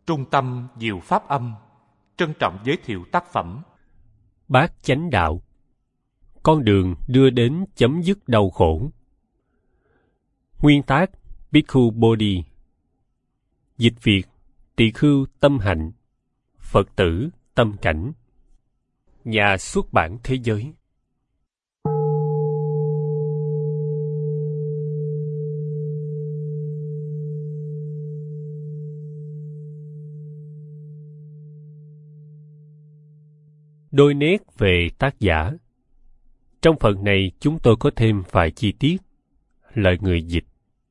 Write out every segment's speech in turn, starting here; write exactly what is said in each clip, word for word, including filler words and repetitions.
Trung tâm Diệu Pháp Âm trân trọng giới thiệu tác phẩm Bát Chánh Đạo, con đường đưa đến chấm dứt đau khổ. Nguyên tác Bhikkhu Bodhi. Dịch Việt Tỳ Khưu Tâm Hạnh, Phật tử Tâm Cảnh. Nhà xuất bản Thế Giới. Đôi nét về tác giả. Trong phần này chúng tôi có thêm vài chi tiết. Lời người dịch.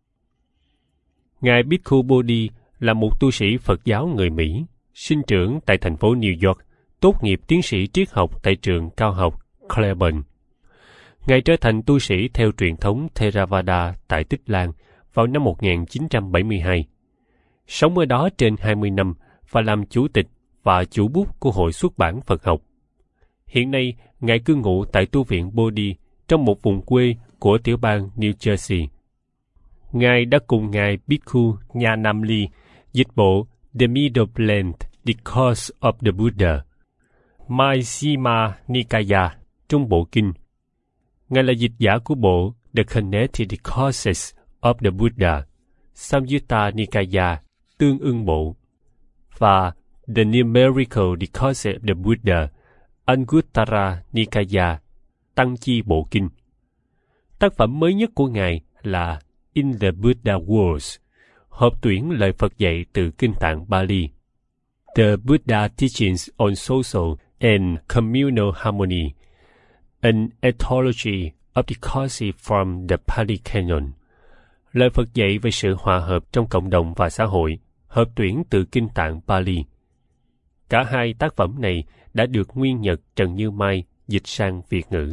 Ngài Bhikkhu Bodhi là một tu sĩ Phật giáo người Mỹ, sinh trưởng tại thành phố New York, tốt nghiệp tiến sĩ triết học tại trường cao học Claremont. Ngài trở thành tu sĩ theo truyền thống Theravada tại Tích Lan vào năm một nghìn chín trăm bảy mươi hai. Sống ở đó trên hai mươi năm và làm chủ tịch và chủ bút của Hội xuất bản Phật học. Hiện nay, Ngài cư ngụ tại tu viện Bodhi trong một vùng quê của tiểu bang New Jersey. Ngài đã cùng Ngài Bhikkhu Nyanamli dịch bộ The Middle Blend Discourse of the Buddha, Majjhima Nikaya, Trung Bộ Kinh. Ngài là dịch giả của bộ The Connected Discourses of the Buddha, Samyutta Nikaya, Tương ưng bộ, và The Numerical Discourses of the Buddha, Anguttara Nikaya, Tăng Chi Bộ Kinh. Tác phẩm mới nhất của Ngài là In the Buddha Words, hợp tuyển lời Phật dạy từ Kinh Tạng Bali. The Buddha Teachings on Social and Communal Harmony, an Anthology of Discourses from the Pali Canon. Lời Phật dạy về sự hòa hợp trong cộng đồng và xã hội, hợp tuyển từ Kinh Tạng Bali. Cả hai tác phẩm này đã được Nguyên Nhật Trần Như Mai dịch sang Việt ngữ.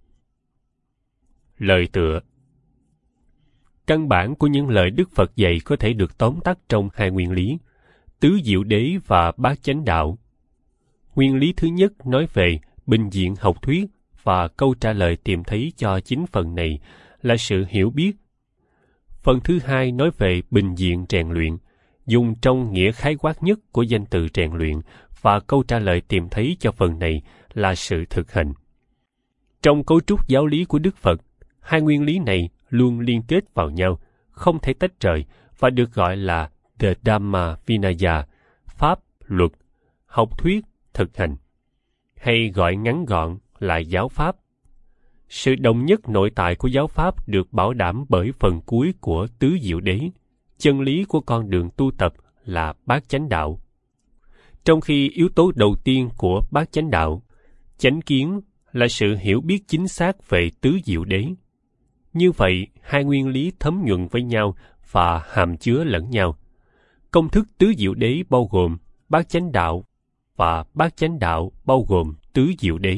Lời tựa. Căn bản của những lời Đức Phật dạy có thể được tóm tắt trong hai nguyên lý, tứ diệu đế và bát chánh đạo. Nguyên lý thứ nhất nói về bình diện học thuyết và câu trả lời tìm thấy cho chính phần này là sự hiểu biết. Phần thứ hai nói về bình diện rèn luyện, dùng trong nghĩa khái quát nhất của danh từ rèn luyện, và câu trả lời tìm thấy cho phần này là sự thực hành. Trong cấu trúc giáo lý của Đức Phật, hai nguyên lý này luôn liên kết vào nhau, không thể tách rời, và được gọi là The Dhamma Vinaya, pháp, luật, học thuyết, thực hành, hay gọi ngắn gọn là giáo pháp. Sự đồng nhất nội tại của giáo pháp được bảo đảm bởi phần cuối của tứ diệu đế, chân lý của con đường tu tập là bát chánh đạo. Trong khi yếu tố đầu tiên của bát chánh đạo, chánh kiến, là sự hiểu biết chính xác về tứ diệu đế. Như vậy, hai nguyên lý thấm nhuận với nhau và hàm chứa lẫn nhau. Công thức tứ diệu đế bao gồm bát chánh đạo và bát chánh đạo bao gồm tứ diệu đế.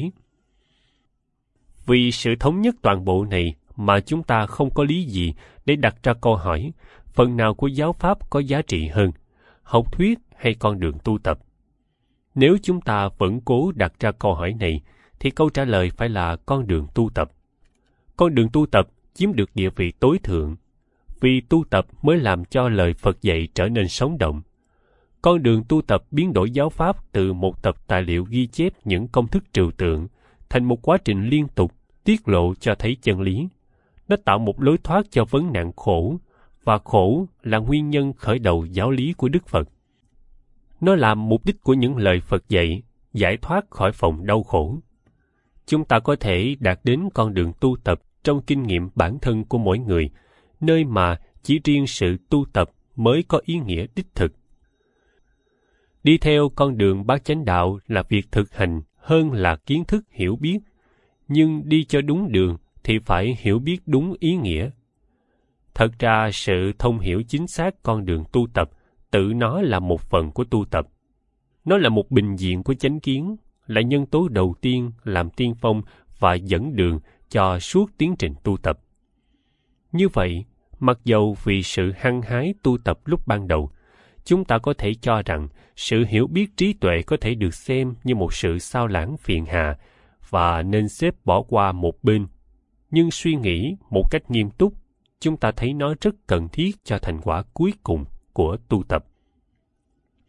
Vì sự thống nhất toàn bộ này mà chúng ta không có lý gì để đặt ra câu hỏi phần nào của giáo pháp có giá trị hơn, học thuyết hay con đường tu tập. Nếu chúng ta vẫn cố đặt ra câu hỏi này, thì câu trả lời phải là con đường tu tập. Con đường tu tập chiếm được địa vị tối thượng, vì tu tập mới làm cho lời Phật dạy trở nên sống động. Con đường tu tập biến đổi giáo pháp từ một tập tài liệu ghi chép những công thức trừu tượng thành một quá trình liên tục tiết lộ cho thấy chân lý. Nó tạo một lối thoát cho vấn nạn khổ, và khổ là nguyên nhân khởi đầu giáo lý của Đức Phật. Nó làm mục đích của những lời Phật dạy, giải thoát khỏi phòng đau khổ. Chúng ta có thể đạt đến con đường tu tập trong kinh nghiệm bản thân của mỗi người, nơi mà chỉ riêng sự tu tập mới có ý nghĩa đích thực. Đi theo con đường bát chánh đạo là việc thực hành hơn là kiến thức hiểu biết, nhưng đi cho đúng đường thì phải hiểu biết đúng ý nghĩa. Thật ra, sự thông hiểu chính xác con đường tu tập tự nó là một phần của tu tập. Nó là một bình diện của chánh kiến, là nhân tố đầu tiên làm tiên phong và dẫn đường cho suốt tiến trình tu tập. Như vậy, mặc dầu vì sự hăng hái tu tập lúc ban đầu, chúng ta có thể cho rằng sự hiểu biết trí tuệ có thể được xem như một sự sao lãng phiền hà và nên xếp bỏ qua một bên. Nhưng suy nghĩ một cách nghiêm túc, chúng ta thấy nó rất cần thiết cho thành quả cuối cùng của tu tập.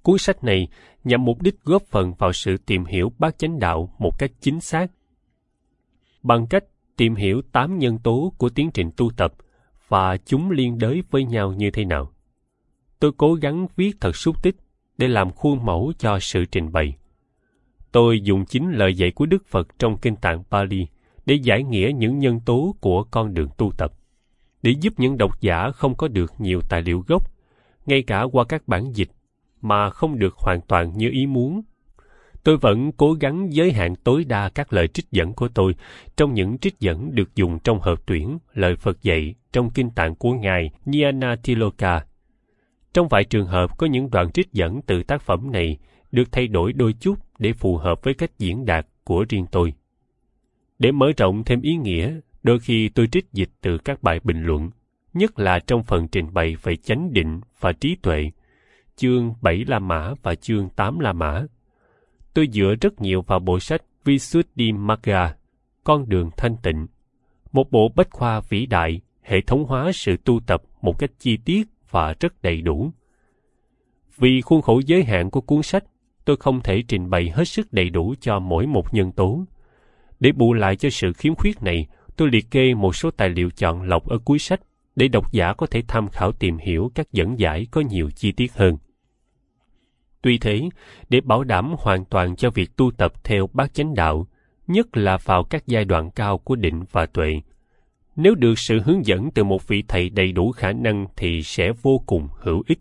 Cuốn sách này nhằm mục đích góp phần vào sự tìm hiểu bát chánh đạo một cách chính xác. Bằng cách tìm hiểu tám nhân tố của tiến trình tu tập và chúng liên đới với nhau như thế nào. Tôi cố gắng viết thật xúc tích để làm khuôn mẫu cho sự trình bày. Tôi dùng chính lời dạy của Đức Phật trong Kinh Tạng Pali để giải nghĩa những nhân tố của con đường tu tập, để giúp những độc giả không có được nhiều tài liệu gốc, ngay cả qua các bản dịch, mà không được hoàn toàn như ý muốn. Tôi vẫn cố gắng giới hạn tối đa các lời trích dẫn của tôi trong những trích dẫn được dùng trong hợp tuyển lời Phật dạy trong Kinh Tạng của Ngài Nyanatiloka. Trong vài trường hợp có những đoạn trích dẫn từ tác phẩm này được thay đổi đôi chút để phù hợp với cách diễn đạt của riêng tôi. Để mở rộng thêm ý nghĩa, đôi khi tôi trích dịch từ các bài bình luận, nhất là trong phần trình bày về chánh định và trí tuệ, chương bảy La Mã và chương tám La Mã. Tôi dựa rất nhiều vào bộ sách Visuddhimagga, Con đường thanh tịnh, một bộ bách khoa vĩ đại, hệ thống hóa sự tu tập một cách chi tiết và rất đầy đủ. Vì khuôn khổ giới hạn của cuốn sách, tôi không thể trình bày hết sức đầy đủ cho mỗi một nhân tố. Để bù lại cho sự khiếm khuyết này, tôi liệt kê một số tài liệu chọn lọc ở cuối sách để độc giả có thể tham khảo tìm hiểu các dẫn giải có nhiều chi tiết hơn. Tuy thế, để bảo đảm hoàn toàn cho việc tu tập theo bát chánh đạo, nhất là vào các giai đoạn cao của định và tuệ, nếu được sự hướng dẫn từ một vị thầy đầy đủ khả năng thì sẽ vô cùng hữu ích.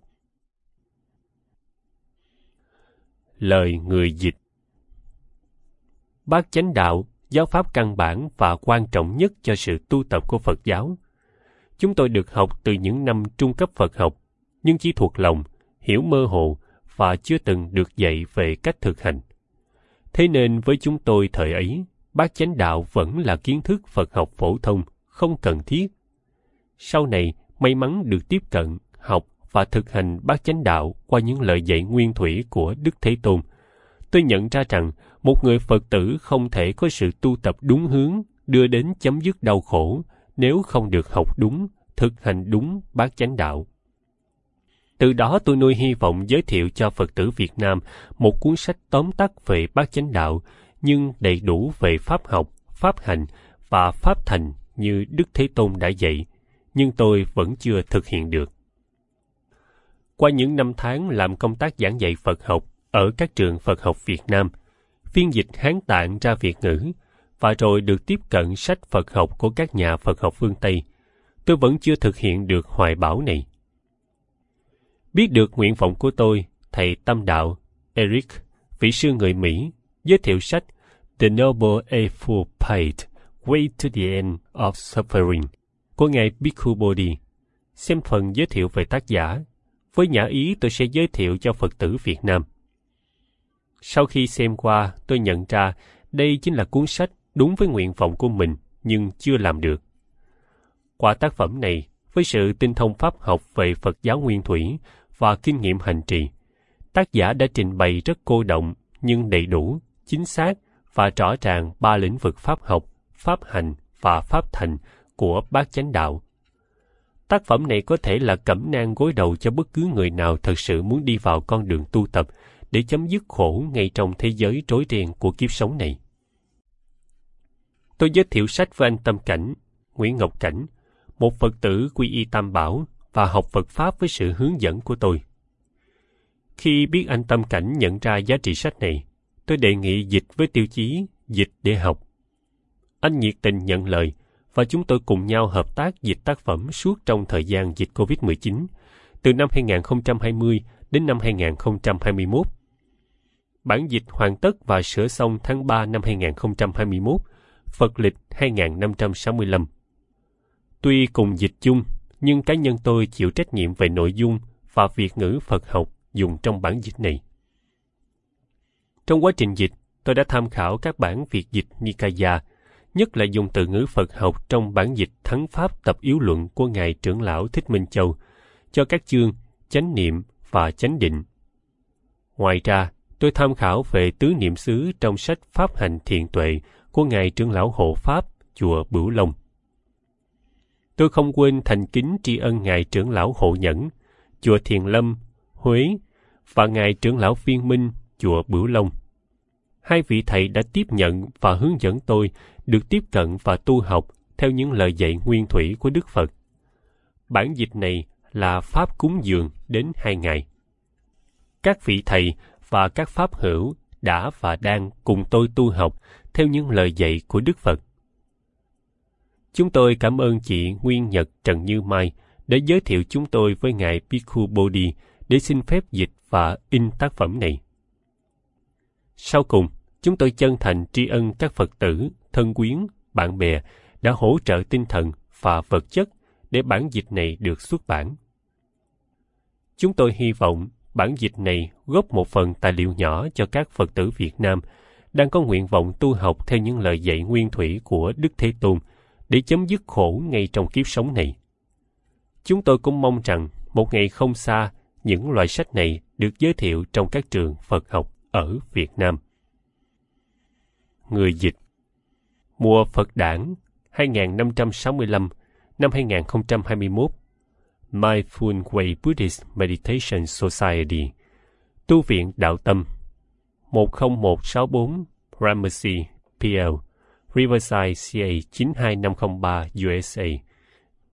Lời người dịch. Bát chánh đạo, giáo pháp căn bản và quan trọng nhất cho sự tu tập của Phật giáo. Chúng tôi được học từ những năm trung cấp Phật học, nhưng chỉ thuộc lòng, hiểu mơ hồ và chưa từng được dạy về cách thực hành. Thế nên với chúng tôi thời ấy, bát chánh đạo vẫn là kiến thức Phật học phổ thông, không cần thiết. Sau này, may mắn được tiếp cận, học và thực hành bát chánh đạo qua những lời dạy nguyên thủy của Đức Thế Tôn. Tôi nhận ra rằng một người Phật tử không thể có sự tu tập đúng hướng đưa đến chấm dứt đau khổ nếu không được học đúng, thực hành đúng bát chánh đạo. Từ đó tôi nuôi hy vọng giới thiệu cho Phật tử Việt Nam một cuốn sách tóm tắt về bát chánh đạo, nhưng đầy đủ về pháp học, pháp hành và pháp thành như Đức Thế Tôn đã dạy, nhưng tôi vẫn chưa thực hiện được. Qua những năm tháng làm công tác giảng dạy Phật học ở các trường Phật học Việt Nam, phiên dịch Hán Tạng ra Việt ngữ, và rồi được tiếp cận sách Phật học của các nhà Phật học phương Tây, tôi vẫn chưa thực hiện được hoài bão này. Biết được nguyện vọng của tôi, thầy Tâm Đạo, Eric, vị sư người Mỹ, giới thiệu sách The Noble Eightfold Path, Way to the End of Suffering của Ngài Bhikkhu Bodhi, xem phần giới thiệu về tác giả. Với nhã ý tôi sẽ giới thiệu cho Phật tử Việt Nam. Sau khi xem qua, tôi nhận ra đây chính là cuốn sách đúng với nguyện vọng của mình, nhưng chưa làm được. Qua tác phẩm này, với sự tinh thông pháp học về Phật giáo nguyên thủy và kinh nghiệm hành trì, tác giả đã trình bày rất cô động nhưng đầy đủ, chính xác và rõ ràng ba lĩnh vực pháp học, pháp hành và pháp thành của bát chánh đạo. Tác phẩm này có thể là cẩm nang gối đầu cho bất cứ người nào thật sự muốn đi vào con đường tu tập để chấm dứt khổ ngay trong thế giới rối ren của kiếp sống này. Tôi giới thiệu sách với anh Tâm Cảnh, Nguyễn Ngọc Cảnh, một Phật tử quy y Tam Bảo và học Phật Pháp với sự hướng dẫn của tôi. Khi biết anh Tâm Cảnh nhận ra giá trị sách này, tôi đề nghị dịch với tiêu chí dịch để học. Anh nhiệt tình nhận lời, và chúng tôi cùng nhau hợp tác dịch tác phẩm suốt trong thời gian dịch covid mười chín, từ năm hai nghìn không trăm hai mươi đến năm hai nghìn không trăm hai mươi mốt. Bản dịch hoàn tất và sửa xong tháng ba năm hai nghìn không trăm hai mươi mốt, Phật lịch hai nghìn năm trăm sáu mươi lăm. Tuy cùng dịch chung, nhưng cá nhân tôi chịu trách nhiệm về nội dung và Việt ngữ Phật học dùng trong bản dịch này. Trong quá trình dịch, tôi đã tham khảo các bản Việt dịch Nikaya, nhất là dùng từ ngữ Phật học trong bản dịch Thắng Pháp Tập Yếu Luận của Ngài Trưởng lão Thích Minh Châu, cho các chương Chánh Niệm và Chánh Định. Ngoài ra, tôi tham khảo về tứ niệm xứ trong sách Pháp Hành Thiền Tuệ của Ngài Trưởng lão Hộ Pháp, chùa Bửu Long. Tôi không quên thành kính tri ân Ngài Trưởng lão Hộ Nhẫn, chùa Thiền Lâm, Huế, và Ngài trưởng lão viên minh chùa Bửu Long. Hai vị thầy đã tiếp nhận và hướng dẫn tôi được tiếp cận và tu học theo những lời dạy nguyên thủy của Đức Phật. Bản dịch này là Pháp cúng dường đến hai ngày. Các vị thầy và các pháp hữu đã và đang cùng tôi tu học theo những lời dạy của Đức Phật. Chúng tôi cảm ơn chị Nguyên Nhật Trần Như Mai đã giới thiệu chúng tôi với Ngài Bhikkhu Bodhi để xin phép dịch và in tác phẩm này. Sau cùng, chúng tôi chân thành tri ân các Phật tử, thân quyến, bạn bè đã hỗ trợ tinh thần và vật chất để bản dịch này được xuất bản. Chúng tôi hy vọng bản dịch này góp một phần tài liệu nhỏ cho các Phật tử Việt Nam đang có nguyện vọng tu học theo những lời dạy nguyên thủy của Đức Thế Tôn để chấm dứt khổ ngay trong kiếp sống này. Chúng tôi cũng mong rằng một ngày không xa, những loại sách này được giới thiệu trong các trường Phật học ở Việt Nam. Người dịch: Mùa Phật Đản hai nghìn năm trăm sáu mươi lăm năm hai nghìn không trăm hai mươi mốt, Mindful Way Buddhist Meditation Society, Tu viện Đạo Tâm, một không một sáu bốn Gramercy, P L, Riverside, C A chín hai năm không ba, U S A,